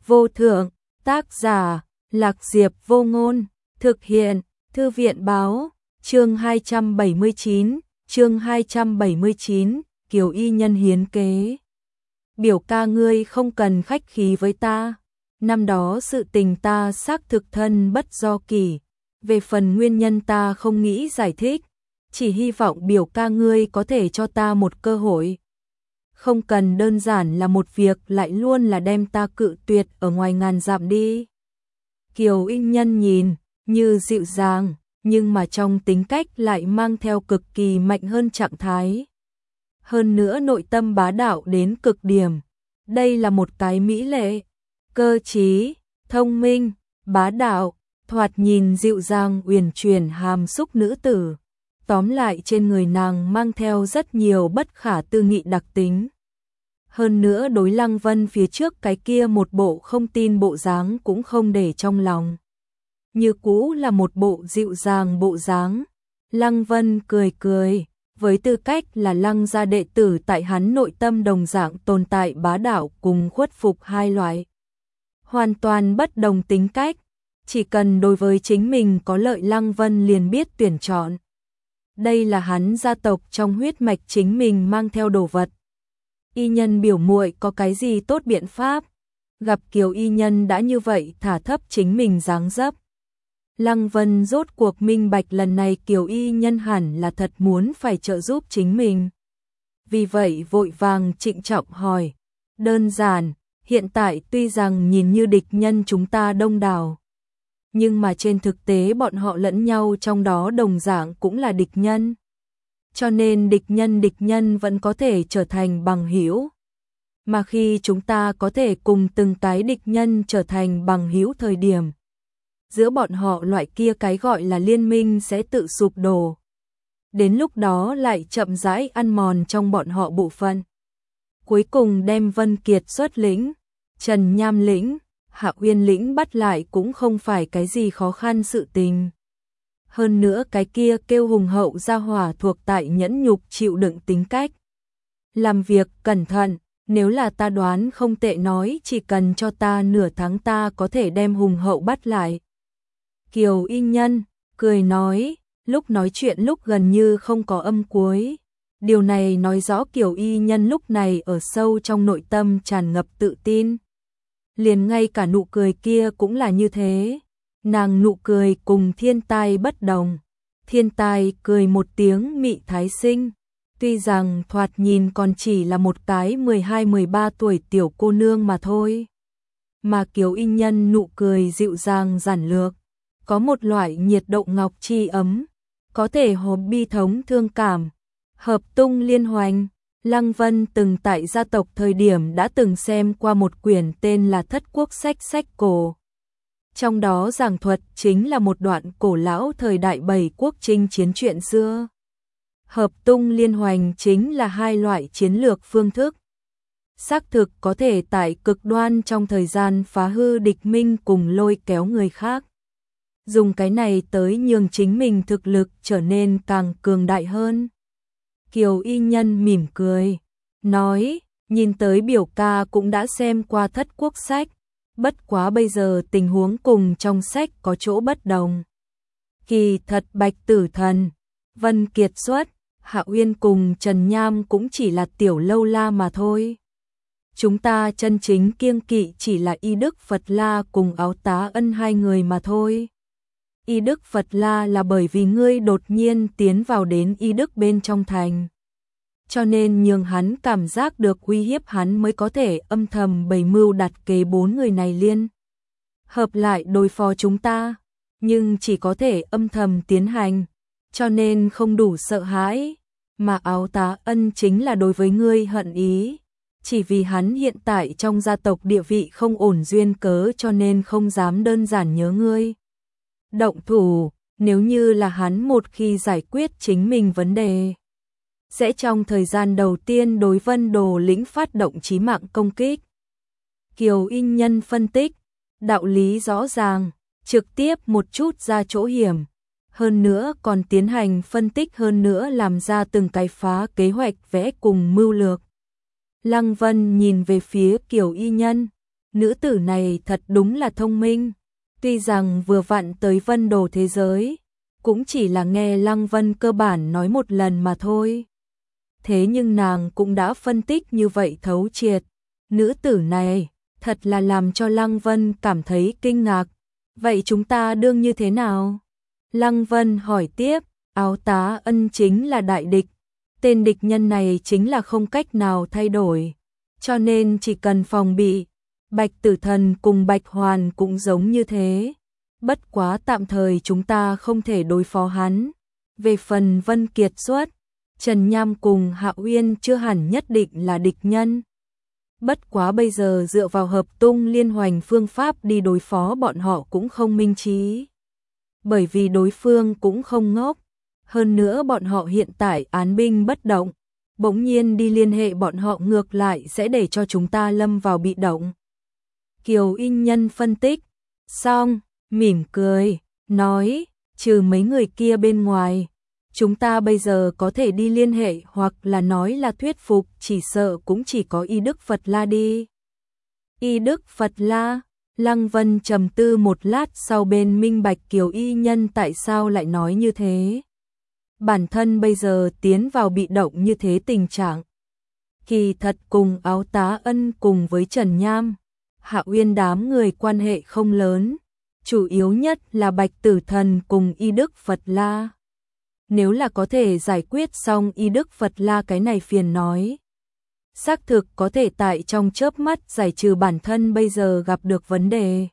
vô thượng, tác giả, Lạc Diệp Vô Ngôn, thực hiện, Thư viện báo, chương 279, Kiều Y Nhân hiến kế. Biểu ca ngươi không cần khách khí với ta, năm đó sự tình ta xác thực thân bất do kỷ, về phần nguyên nhân ta không nghĩ giải thích, chỉ hy vọng biểu ca ngươi có thể cho ta một cơ hội. Không cần đơn giản là một việc lại luôn là đem ta cự tuyệt ở ngoài ngàn dặm đi. Kiều Y Nhân nhìn như dịu dàng, nhưng mà trong tính cách lại mang theo cực kỳ mạnh hơn trạng thái. Hơn nữa nội tâm bá đạo đến cực điểm. Đây là một cái mỹ lệ, cơ trí, thông minh, bá đạo, thoạt nhìn dịu dàng uyển chuyển hàm xúc nữ tử. Tóm lại trên người nàng mang theo rất nhiều bất khả tư nghị đặc tính. Hơn nữa đối Lăng Vân phía trước cái kia một bộ không tin bộ dáng cũng không để trong lòng. Như cũ là một bộ dịu dàng bộ dáng. Lăng Vân cười cười, với tư cách là Lăng gia đệ tử tại hắn nội tâm đồng dạng tồn tại bá đạo cùng khuất phục hai loại. Hoàn toàn bất đồng tính cách, chỉ cần đối với chính mình có lợi Lăng Vân liền biết tuyển chọn. Đây là hắn gia tộc trong huyết mạch chính mình mang theo đồ vật. Y Nhân biểu muội có cái gì tốt biện pháp? Gặp Kiều Y Nhân đã như vậy thả thấp chính mình dáng dấp. Lăng Vân rốt cuộc minh bạch lần này Kiều Y Nhân hẳn là thật muốn phải trợ giúp chính mình. Vì vậy vội vàng trịnh trọng hỏi. Đơn giản, hiện tại tuy rằng nhìn như địch nhân chúng ta đông đảo, nhưng mà trên thực tế bọn họ lẫn nhau trong đó đồng dạng cũng là địch nhân. Cho nên địch nhân vẫn có thể trở thành bằng hữu. Mà khi chúng ta có thể cùng từng cái địch nhân trở thành bằng hữu thời điểm, giữa bọn họ loại kia cái gọi là liên minh sẽ tự sụp đổ. Đến lúc đó lại chậm rãi ăn mòn trong bọn họ bộ phận. Cuối cùng đem Vân Kiệt xuất lĩnh, Trần Nham lĩnh, Hạ Uyên lĩnh bắt lại cũng không phải cái gì khó khăn sự tình. Hơn nữa cái kia kêu hùng hậu gia hỏa thuộc tại nhẫn nhục chịu đựng tính cách. Làm việc cẩn thận, nếu là ta đoán không tệ nói chỉ cần cho ta nửa tháng ta có thể đem hùng hậu bắt lại. Kiều Y Nhân cười nói, lúc nói chuyện lúc gần như không có âm cuối. Điều này nói rõ Kiều Y Nhân lúc này ở sâu trong nội tâm tràn ngập tự tin. Liền ngay cả nụ cười kia cũng là như thế. Nàng nụ cười cùng Thiên Tai bất đồng. Thiên Tai cười một tiếng mị thái sinh. Tuy rằng thoạt nhìn còn chỉ là một cái 12-13 tuổi tiểu cô nương mà thôi. Mà Kiều Y Nhân nụ cười dịu dàng giản lược. Có một loại nhiệt độ ngọc chi ấm. Có thể hợp bi thống thương cảm. Hợp tung liên hoành. Lăng Vân từng tại gia tộc thời điểm đã từng xem qua một quyển tên là Thất Quốc sách cổ. Trong đó giảng thuật chính là một đoạn cổ lão thời đại 7 quốc chinh chiến chuyện xưa. Hợp tung liên hoành chính là hai loại chiến lược phương thức. Xác thực có thể tại cực đoan trong thời gian phá hư địch minh cùng lôi kéo người khác. Dùng cái này tới nhường chính mình thực lực trở nên càng cường đại hơn. Kiều Y Nhân mỉm cười, nói, nhìn tới biểu ca cũng đã xem qua Thất Quốc sách, bất quá bây giờ tình huống cùng trong sách có chỗ bất đồng. Kỳ thật Bạch Tử Thần, Vân Kiệt xuất, Hạ Uyên cùng Trần Nham cũng chỉ là tiểu lâu la mà thôi. Chúng ta chân chính kiêng kỵ chỉ là Y Đức Phật La cùng Áo Tá Ân hai người mà thôi. Y Đức Phật La là bởi vì ngươi đột nhiên tiến vào đến Y Đức bên trong thành. Cho nên nhường hắn cảm giác được uy hiếp hắn mới có thể âm thầm bày mưu đặt kế bốn người này liên hợp lại đối phó chúng ta. Nhưng chỉ có thể âm thầm tiến hành, cho nên không đủ sợ hãi. Mà Áo Tá Ân chính là đối với ngươi hận ý. Chỉ vì hắn hiện tại trong gia tộc địa vị không ổn duyên cớ cho nên không dám đơn giản nhớ ngươi. Động thủ, nếu như là hắn một khi giải quyết chính mình vấn đề, sẽ trong thời gian đầu tiên đối Vân Đồ lĩnh phát động chí mạng công kích. Kiều Y Nhân phân tích, đạo lý rõ ràng, trực tiếp một chút ra chỗ hiểm, hơn nữa còn tiến hành phân tích hơn nữa làm ra từng cái phá kế hoạch vẽ cùng mưu lược. Lăng Vân nhìn về phía Kiều Y Nhân, Nữ tử này thật đúng là thông minh. Tuy rằng vừa vặn tới Vân Đồ thế giới, cũng chỉ là nghe Lăng Vân cơ bản nói một lần mà thôi. Thế nhưng nàng cũng đã phân tích như vậy thấu triệt. Nữ tử này thật là làm cho Lăng Vân cảm thấy kinh ngạc. Vậy chúng ta đương như thế nào? Lăng Vân hỏi tiếp, Áo Tá Ân chính là đại địch. Tên địch nhân này chính là không cách nào thay đổi. Cho nên chỉ cần phòng bị. Bạch Tử Thần cùng Bạch Hoàn cũng giống như thế. Bất quá tạm thời chúng ta không thể đối phó hắn. Về phần Vân Kiệt Xuất, Trần Nham cùng Hạ Uyên chưa hẳn nhất định là địch nhân. Bất quá bây giờ dựa vào hợp tung liên hoành phương pháp đi đối phó bọn họ cũng không minh trí. Bởi vì đối phương cũng không ngốc. Hơn nữa bọn họ hiện tại án binh bất động. Bỗng nhiên đi liên hệ bọn họ ngược lại sẽ để cho chúng ta lâm vào bị động. Kiều Y Nhân phân tích. Xong, mỉm cười, nói, trừ mấy người kia bên ngoài. Chúng ta bây giờ có thể đi liên hệ hoặc là nói là thuyết phục, chỉ sợ cũng chỉ có Y Đức Phật La đi. Y Đức Phật La, Lăng Vân trầm tư một lát sau bên minh bạch Kiều Y Nhân tại sao lại nói như thế. Bản thân bây giờ tiến vào bị động như thế tình trạng. Kỳ thật cùng Áo Tá Ân cùng với Trần Nham, Hạ Uyên đám người quan hệ không lớn. Chủ yếu nhất là Bạch Tử Thần cùng Y Đức Phật La. Nếu là có thể giải quyết xong Y Đức Phật La cái này phiền nói. Xác thực có thể tại trong chớp mắt giải trừ bản thân bây giờ gặp được vấn đề.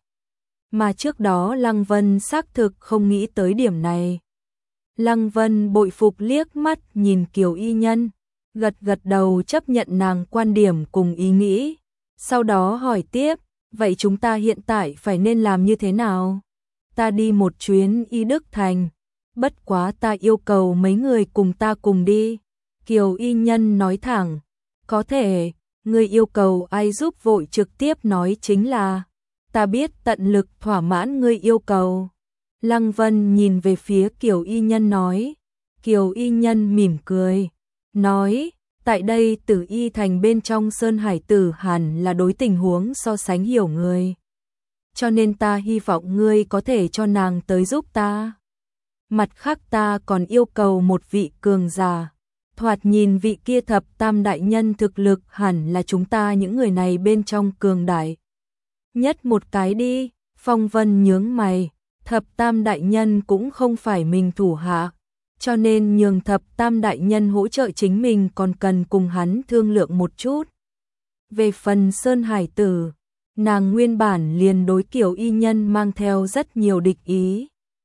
Mà trước đó Lăng Vân xác thực không nghĩ tới điểm này. Lăng Vân bội phục liếc mắt nhìn Kiều Y Nhân, gật gật đầu chấp nhận nàng quan điểm cùng ý nghĩ. Sau đó hỏi tiếp, vậy chúng ta hiện tại phải nên làm như thế nào? Ta đi một chuyến Y Đức Thành, bất quá ta yêu cầu mấy người cùng ta cùng đi. Kiều Y Nhân nói thẳng, có thể, người yêu cầu ai giúp vội trực tiếp nói chính là, ta biết tận lực thỏa mãn ngươi yêu cầu. Lăng Vân nhìn về phía Kiều Y Nhân nói, Kiều Y Nhân mỉm cười, nói, tại đây Tử Y Thành bên trong Sơn Hải Tử hẳn là đối tình huống so sánh hiểu người. Cho nên ta hy vọng ngươi có thể cho nàng tới giúp ta. Mặt khác ta còn yêu cầu một vị cường giả. Thoạt nhìn vị kia thập tam đại nhân thực lực hẳn là chúng ta những người này bên trong cường đại. Nhất một cái đi, Phong Vân nhướng mày, thập tam đại nhân cũng không phải mình thủ hạ. Cho nên nhường thập tam đại nhân hỗ trợ chính mình còn cần cùng hắn thương lượng một chút. Về phần Sơn Hải Tử, nàng nguyên bản liền đối Kiều Y Nhân mang theo rất nhiều địch ý.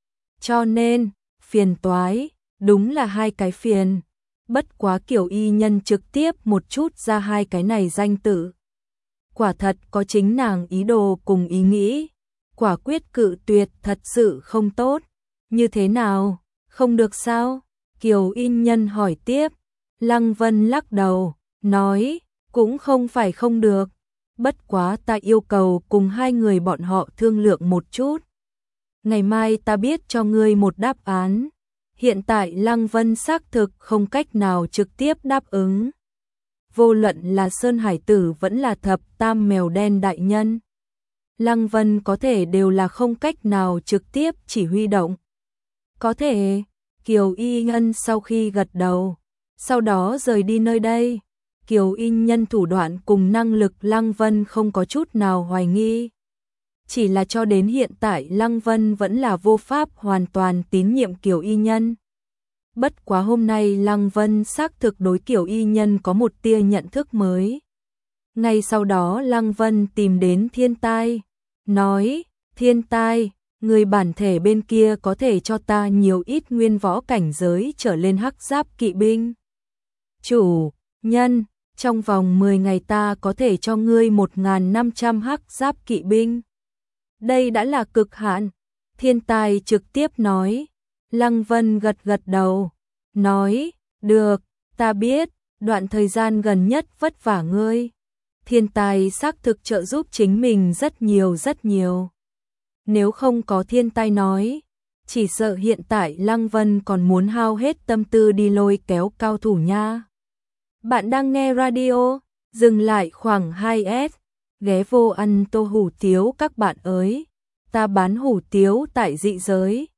Cho nên, phiền toái, đúng là hai cái phiền. Bất quá Kiều Y Nhân trực tiếp một chút ra hai cái này danh tự. Quả thật có chính nàng ý đồ cùng ý nghĩ. Quả quyết cự tuyệt thật sự không tốt. Như thế nào? Không được sao? Kiều Y Nhân hỏi tiếp. Lăng Vân lắc đầu, nói, cũng không phải không được. Bất quá ta yêu cầu cùng hai người bọn họ thương lượng một chút. Ngày mai ta biết cho ngươi một đáp án. Hiện tại Lăng Vân xác thực không cách nào trực tiếp đáp ứng. Vô luận là Sơn Hải Tử vẫn là thập tam mèo đen đại nhân. Lăng Vân có thể đều là không cách nào trực tiếp chỉ huy động. Có thể, Kiều Y Nhân sau khi gật đầu, sau đó rời đi nơi đây. Kiều Y Nhân thủ đoạn cùng năng lực Lăng Vân không có chút nào hoài nghi. Chỉ là cho đến hiện tại Lăng Vân vẫn là vô pháp hoàn toàn tín nhiệm Kiều Y Nhân. Bất quá hôm nay Lăng Vân xác thực đối Kiều Y Nhân có một tia nhận thức mới. Ngay sau đó Lăng Vân tìm đến Thiên Tai, nói, Thiên Tai, người bản thể bên kia có thể cho ta nhiều ít nguyên võ cảnh giới trở lên hắc giáp kỵ binh. Chủ nhân, trong vòng 10 ngày ta có thể cho ngươi 1.500 hắc giáp kỵ binh. Đây đã là cực hạn. Thiên Tai trực tiếp nói. Lăng Vân gật gật đầu, nói, được, ta biết, đoạn thời gian gần nhất vất vả ngươi. Thiên Tai xác thực trợ giúp chính mình rất nhiều. Nếu không có Thiên Tai nói, chỉ sợ hiện tại Lăng Vân còn muốn hao hết tâm tư đi lôi kéo cao thủ nha. Bạn đang nghe radio, dừng lại khoảng 2S. ghé vô ăn tô hủ tiếu các bạn ơi. Ta bán hủ tiếu tại dị giới,